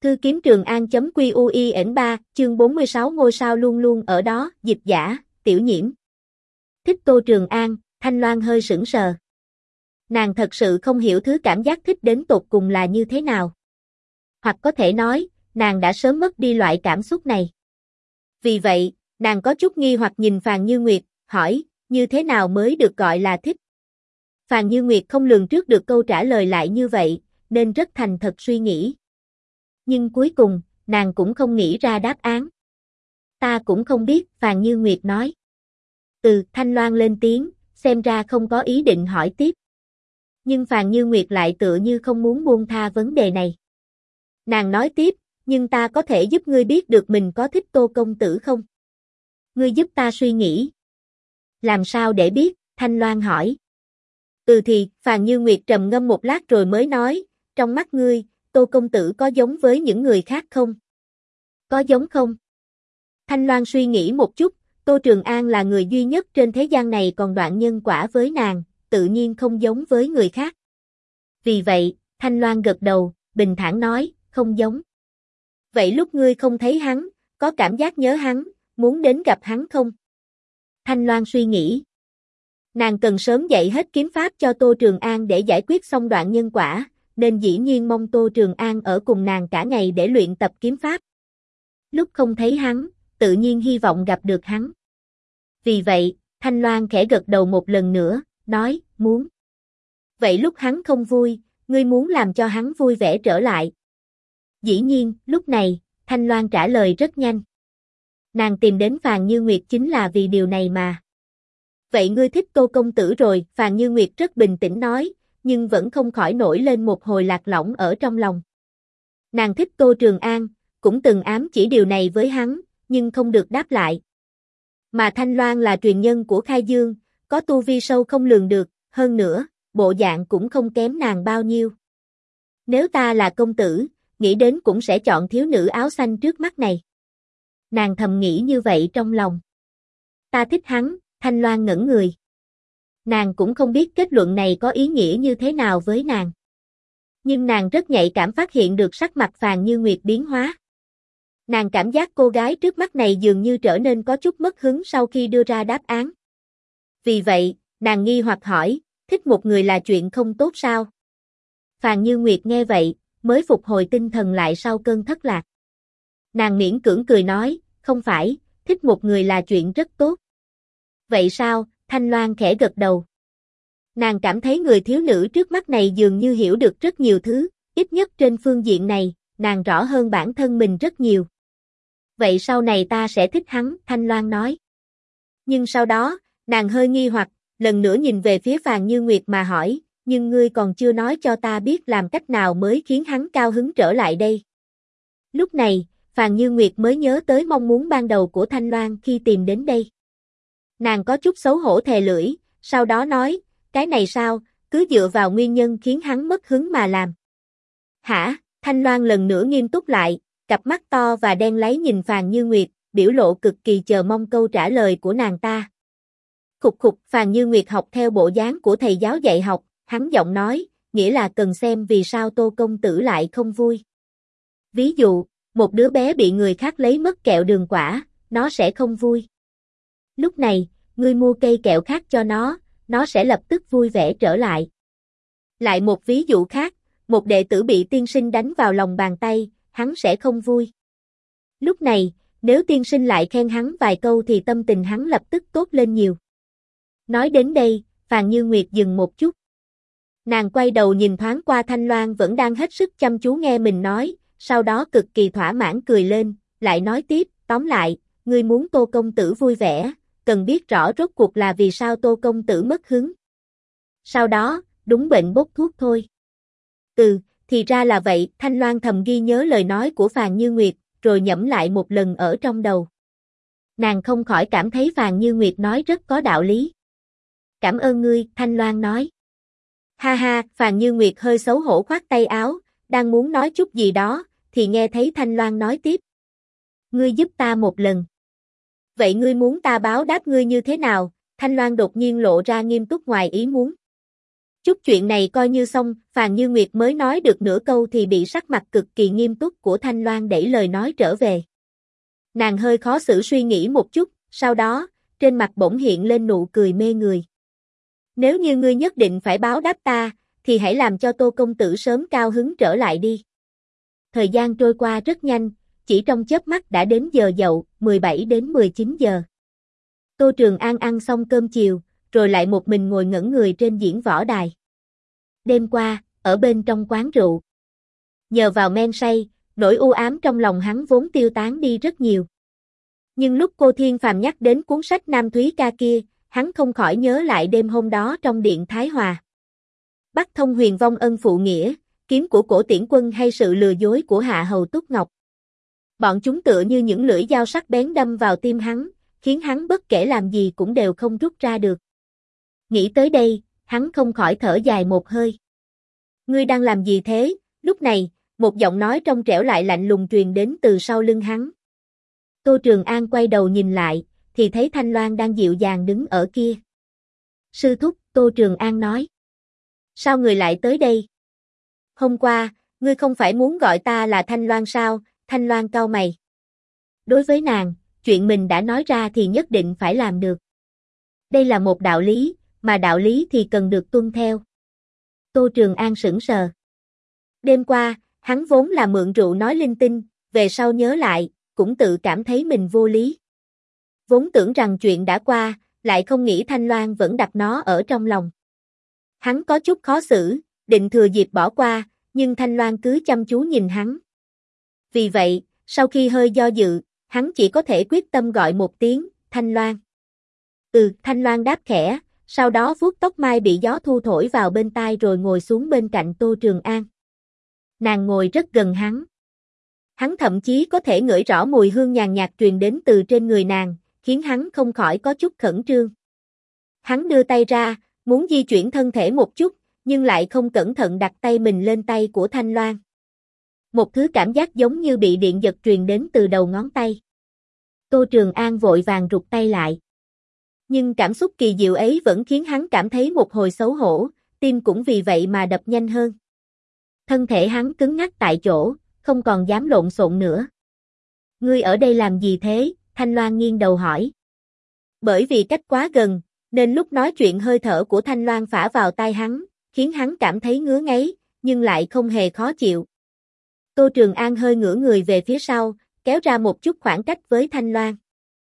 Thư kiếm Trường An.QUIN3, chương 46 ngôi sao luôn luôn ở đó, dịch giả, Tiểu Nhiễm. Thích Tô Trường An, Thanh Loan hơi sững sờ. Nàng thật sự không hiểu thứ cảm giác thích đến tột cùng là như thế nào. Hoặc có thể nói, nàng đã sớm mất đi loại cảm xúc này. Vì vậy, nàng có chút nghi hoặc nhìn Phàn Như Nguyệt, hỏi, như thế nào mới được gọi là thích? Phàn Như Nguyệt không lường trước được câu trả lời lại như vậy, nên rất thành thật suy nghĩ. Nhưng cuối cùng, nàng cũng không nghĩ ra đáp án. Ta cũng không biết, Phàn Như Nguyệt nói. Thanh Loan lên tiếng, xem ra không có ý định hỏi tiếp. Nhưng Phàn Như Nguyệt lại tựa như không muốn buông tha vấn đề này. Nàng nói tiếp, nhưng ta có thể giúp ngươi biết được mình có thích Tô công tử không? Ngươi giúp ta suy nghĩ. Làm sao để biết? Thanh Loan hỏi. Phàn Như Nguyệt trầm ngâm một lát rồi mới nói, trong mắt ngươi, Tô công tử có giống với những người khác không? Có giống không? Thanh Loan suy nghĩ một chút, Tô Trường An là người duy nhất trên thế gian này còn đoạn nhân quả với nàng, tự nhiên không giống với người khác. Vì vậy, Thanh Loan gật đầu, bình thản nói, không giống. Vậy lúc ngươi không thấy hắn, có cảm giác nhớ hắn, muốn đến gặp hắn không? Thanh Loan suy nghĩ. Nàng cần sớm dạy hết kiếm pháp cho Tô Trường An để giải quyết xong đoạn nhân quả, nên dĩ nhiên mong Tô Trường An ở cùng nàng cả ngày để luyện tập kiếm pháp. Lúc không thấy hắn, tự nhiên hy vọng gặp được hắn. Vì vậy, Thanh Loan khẽ gật đầu một lần nữa, nói, muốn. Vậy lúc hắn không vui, ngươi muốn làm cho hắn vui vẻ trở lại. Dĩ nhiên, lúc này, Thanh Loan trả lời rất nhanh. Nàng tìm đến Phàn Như Nguyệt chính là vì điều này mà. Vậy ngươi thích Tô công tử rồi, Phàn Như Nguyệt rất bình tĩnh nói, nhưng vẫn không khỏi nổi lên một hồi lạc lõng ở trong lòng. Nàng thích Tô Trường An, cũng từng ám chỉ điều này với hắn, nhưng không được đáp lại. Mà Thanh Loan là truyền nhân của Khai Dương, có tu vi sâu không lường được, hơn nữa, bộ dạng cũng không kém nàng bao nhiêu. Nếu ta là công tử, nghĩ đến cũng sẽ chọn thiếu nữ áo xanh trước mắt này. Nàng thầm nghĩ như vậy trong lòng. Ta thích hắn, Thanh Loan ngẩn người. Nàng cũng không biết kết luận này có ý nghĩa như thế nào với nàng. Nhưng nàng rất nhạy cảm phát hiện được sắc mặt Phàn Như Nguyệt biến hóa. Nàng cảm giác cô gái trước mắt này dường như trở nên có chút mất hứng sau khi đưa ra đáp án. Vì vậy, nàng nghi hoặc hỏi, thích một người là chuyện không tốt sao? Phàn Như Nguyệt nghe vậy, mới phục hồi tinh thần lại sau cơn thất lạc. Nàng miễn cưỡng cười nói, không phải, thích một người là chuyện rất tốt. Vậy sao? Thanh Loan khẽ gật đầu. Nàng cảm thấy người thiếu nữ trước mắt này dường như hiểu được rất nhiều thứ, ít nhất trên phương diện này, nàng rõ hơn bản thân mình rất nhiều. Vậy sau này ta sẽ thích hắn, Thanh Loan nói. Nhưng sau đó, nàng hơi nghi hoặc, lần nữa nhìn về phía Phàn Như Nguyệt mà hỏi, nhưng ngươi còn chưa nói cho ta biết làm cách nào mới khiến hắn cao hứng trở lại đây. Lúc này, Phàn Như Nguyệt mới nhớ tới mong muốn ban đầu của Thanh Loan khi tìm đến đây. Nàng có chút xấu hổ thè lưỡi, sau đó nói, cái này sao, cứ dựa vào nguyên nhân khiến hắn mất hứng mà làm. Hả? Thanh Loan lần nữa nghiêm túc lại, cặp mắt to và đen láy nhìn Phàn Như Nguyệt, biểu lộ cực kỳ chờ mong câu trả lời của nàng ta. Khục khục, Phàn Như Nguyệt học theo bộ dáng của thầy giáo dạy học, hắn giọng nói, nghĩa là cần xem vì sao Tô công tử lại không vui. Ví dụ, một đứa bé bị người khác lấy mất kẹo đường quả, nó sẽ không vui. Lúc này, ngươi mua cây kẹo khác cho nó sẽ lập tức vui vẻ trở lại. Lại một ví dụ khác, một đệ tử bị tiên sinh đánh vào lòng bàn tay, hắn sẽ không vui. Lúc này, nếu tiên sinh lại khen hắn vài câu thì tâm tình hắn lập tức tốt lên nhiều. Nói đến đây, Phàn Như Nguyệt dừng một chút. Nàng quay đầu nhìn thoáng qua Thanh Loan vẫn đang hết sức chăm chú nghe mình nói, sau đó cực kỳ thỏa mãn cười lên, lại nói tiếp, tóm lại, ngươi muốn Tô công tử vui vẻ, cần biết rõ rốt cuộc là vì sao Tô công tử mất hứng. Sau đó, đúng bệnh bốc thuốc thôi. Thì ra là vậy, Thanh Loan thầm ghi nhớ lời nói của Phàn Như Nguyệt, rồi nhẩm lại một lần ở trong đầu. Nàng không khỏi cảm thấy Phàn Như Nguyệt nói rất có đạo lý. Cảm ơn ngươi, Thanh Loan nói. Ha ha, Phàn Như Nguyệt hơi xấu hổ khoát tay áo, đang muốn nói chút gì đó, thì nghe thấy Thanh Loan nói tiếp. Ngươi giúp ta một lần. Vậy ngươi muốn ta báo đáp ngươi như thế nào? Thanh Loan đột nhiên lộ ra nghiêm túc ngoài ý muốn. Chút chuyện này coi như xong, Phàn Như Nguyệt mới nói được nửa câu thì bị sắc mặt cực kỳ nghiêm túc của Thanh Loan đẩy lời nói trở về. Nàng hơi khó xử suy nghĩ một chút, sau đó, trên mặt bỗng hiện lên nụ cười mê người. Nếu như ngươi nhất định phải báo đáp ta, thì hãy làm cho Tô công tử sớm cao hứng trở lại đi. Thời gian trôi qua rất nhanh, chỉ trong chớp mắt đã đến giờ dậu, 17 đến 19 giờ. Tô Trường An ăn xong cơm chiều, rồi lại một mình ngồi ngẩn người trên diễn võ đài. Đêm qua, ở bên trong quán rượu, nhờ vào men say, nỗi u ám trong lòng hắn vốn tiêu tán đi rất nhiều. Nhưng lúc cô Thiên Phàm nhắc đến cuốn sách Nam Thúy Ca kia, hắn không khỏi nhớ lại đêm hôm đó trong điện Thái Hòa. Bắc Thông Huyền vong ân phụ nghĩa, kiếm của Cổ Tiễn Quân hay sự lừa dối của Hạ Hầu Túc Ngọc. Bọn chúng tựa như những lưỡi dao sắc bén đâm vào tim hắn, khiến hắn bất kể làm gì cũng đều không rút ra được. Nghĩ tới đây, hắn không khỏi thở dài một hơi. Ngươi đang làm gì thế? Lúc này, một giọng nói trong trẻo lại lạnh lùng truyền đến từ sau lưng hắn. Tô Trường An quay đầu nhìn lại, thì thấy Thanh Loan đang dịu dàng đứng ở kia. Sư thúc, Tô Trường An nói. Sao người lại tới đây? Hôm qua, ngươi không phải muốn gọi ta là Thanh Loan sao? Thanh Loan cau mày. Đối với nàng, chuyện mình đã nói ra thì nhất định phải làm được. Đây là một đạo lý, mà đạo lý thì cần được tuân theo. Tô Trường An sững sờ. Đêm qua, hắn vốn là mượn rượu nói linh tinh, về sau nhớ lại, cũng tự cảm thấy mình vô lý. Vốn tưởng rằng chuyện đã qua, lại không nghĩ Thanh Loan vẫn đặt nó ở trong lòng. Hắn có chút khó xử, định thừa dịp bỏ qua, nhưng Thanh Loan cứ chăm chú nhìn hắn. Vì vậy, sau khi hơi do dự, hắn chỉ có thể quyết tâm gọi một tiếng, Thanh Loan. Thanh Loan đáp khẽ, sau đó vuốt tóc mai bị gió thu thổi vào bên tai rồi ngồi xuống bên cạnh Tô Trường An. Nàng ngồi rất gần hắn. Hắn thậm chí có thể ngửi rõ mùi hương nhàn nhạt truyền đến từ trên người nàng, khiến hắn không khỏi có chút khẩn trương. Hắn đưa tay ra, muốn di chuyển thân thể một chút, nhưng lại không cẩn thận đặt tay mình lên tay của Thanh Loan. Một thứ cảm giác giống như bị điện giật truyền đến từ đầu ngón tay. Tô Trường An vội vàng rụt tay lại. Nhưng cảm xúc kỳ diệu ấy vẫn khiến hắn cảm thấy một hồi xấu hổ, tim cũng vì vậy mà đập nhanh hơn. Thân thể hắn cứng ngắc tại chỗ, không còn dám lộn xộn nữa. Ngươi ở đây làm gì thế? Thanh Loan nghiêng đầu hỏi. Bởi vì cách quá gần, nên lúc nói chuyện hơi thở của Thanh Loan phả vào tai hắn, khiến hắn cảm thấy ngứa ngáy, nhưng lại không hề khó chịu. Tô Trường An hơi ngửa người về phía sau, kéo ra một chút khoảng cách với Thanh Loan.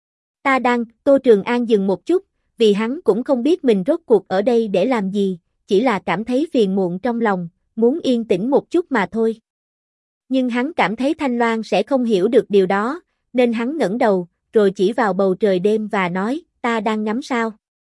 Tô Trường An dừng một chút, vì hắn cũng không biết mình rốt cuộc ở đây để làm gì, chỉ là cảm thấy phiền muộn trong lòng, muốn yên tĩnh một chút mà thôi. Nhưng hắn cảm thấy Thanh Loan sẽ không hiểu được điều đó, nên hắn ngẩng đầu, rồi chỉ vào bầu trời đêm và nói, ta đang ngắm sao.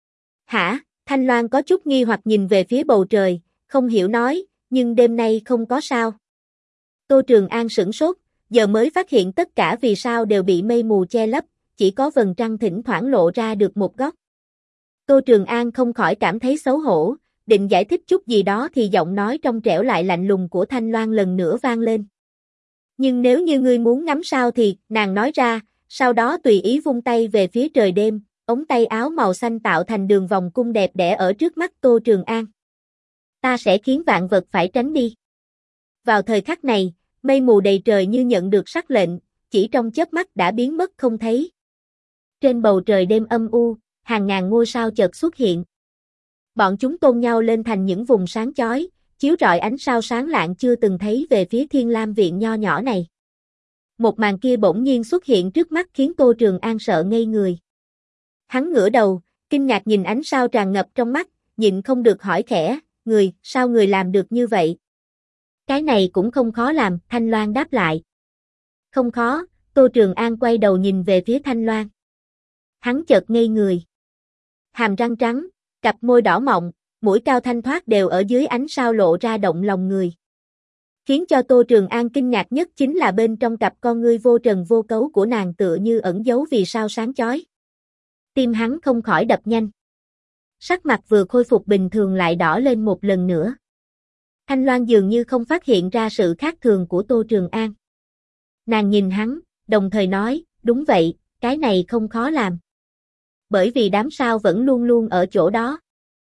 Hả? Thanh Loan có chút nghi hoặc nhìn về phía bầu trời, không hiểu nói, nhưng đêm nay không có sao. Tô Trường An sửng sốt, giờ mới phát hiện tất cả vì sao đều bị mây mù che lấp, chỉ có vầng trăng thỉnh thoảng lộ ra được một góc. Tô Trường An không khỏi cảm thấy xấu hổ, định giải thích chút gì đó thì giọng nói trong trẻo lại lạnh lùng của Thanh Loan lần nữa vang lên. Nhưng nếu như ngươi muốn ngắm sao thì, nàng nói ra, sau đó tùy ý vung tay về phía trời đêm, ống tay áo màu xanh tạo thành đường vòng cung đẹp đẽ ở trước mắt Tô Trường An. Ta sẽ khiến vạn vật phải tránh đi. Vào thời khắc này, mây mù đầy trời như nhận được sắc lệnh, chỉ trong chớp mắt đã biến mất không thấy. Trên bầu trời đêm âm u, hàng ngàn ngôi sao chợt xuất hiện. Bọn chúng tôn nhau lên thành những vùng sáng chói, chiếu rọi ánh sao sáng lạng chưa từng thấy về phía Thiên Lam viện nho nhỏ này. Một màn kia bỗng nhiên xuất hiện trước mắt khiến Tô Trường An sợ ngây người. Hắn ngửa đầu, kinh ngạc nhìn ánh sao tràn ngập trong mắt, nhịn không được hỏi khẽ, sao người làm được như vậy? Cái này cũng không khó làm, Thanh Loan đáp lại. Không khó, Tô Trường An quay đầu nhìn về phía Thanh Loan. Hắn chợt ngây người. Hàm răng trắng, cặp môi đỏ mọng, mũi cao thanh thoát đều ở dưới ánh sao lộ ra động lòng người. Khiến cho Tô Trường An kinh ngạc nhất chính là bên trong cặp con ngươi vô trần vô cấu của nàng tựa như ẩn giấu vì sao sáng chói. Tim hắn không khỏi đập nhanh. Sắc mặt vừa khôi phục bình thường lại đỏ lên một lần nữa. Thanh Loan dường như không phát hiện ra sự khác thường của Tô Trường An. Nàng nhìn hắn, đồng thời nói, đúng vậy, cái này không khó làm. Bởi vì đám sao vẫn luôn luôn ở chỗ đó.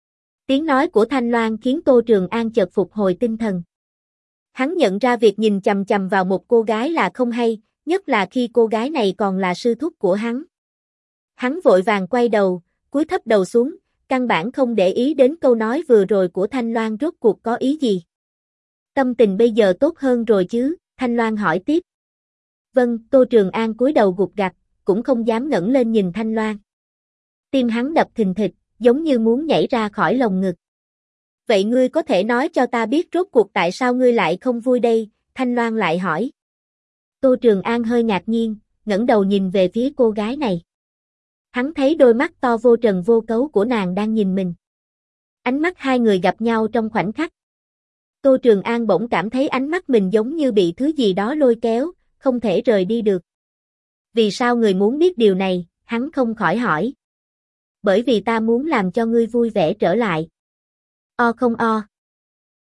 Tiếng nói của Thanh Loan khiến Tô Trường An chợt phục hồi tinh thần. Hắn nhận ra việc nhìn chằm chằm vào một cô gái là không hay, nhất là khi cô gái này còn là sư thúc của hắn. Hắn vội vàng quay đầu, cúi thấp đầu xuống, căn bản không để ý đến câu nói vừa rồi của Thanh Loan rốt cuộc có ý gì. Tâm tình bây giờ tốt hơn rồi chứ? Thanh Loan hỏi tiếp. Vâng, Tô Trường An cúi đầu gục gặt, cũng không dám ngẩng lên nhìn Thanh Loan. Tim hắn đập thình thịch, giống như muốn nhảy ra khỏi lồng ngực. Vậy ngươi có thể nói cho ta biết rốt cuộc tại sao ngươi lại không vui đây? Thanh Loan lại hỏi. Tô Trường An hơi ngạc nhiên, ngẩng đầu nhìn về phía cô gái này. Hắn thấy đôi mắt to vô trần vô cấu của nàng đang nhìn mình. Ánh mắt hai người gặp nhau trong khoảnh khắc. Tô Trường An bỗng cảm thấy ánh mắt mình giống như bị thứ gì đó lôi kéo, không thể rời đi được. Vì sao người muốn biết điều này? Hắn không khỏi hỏi. Bởi vì ta muốn làm cho ngươi vui vẻ trở lại. O không o.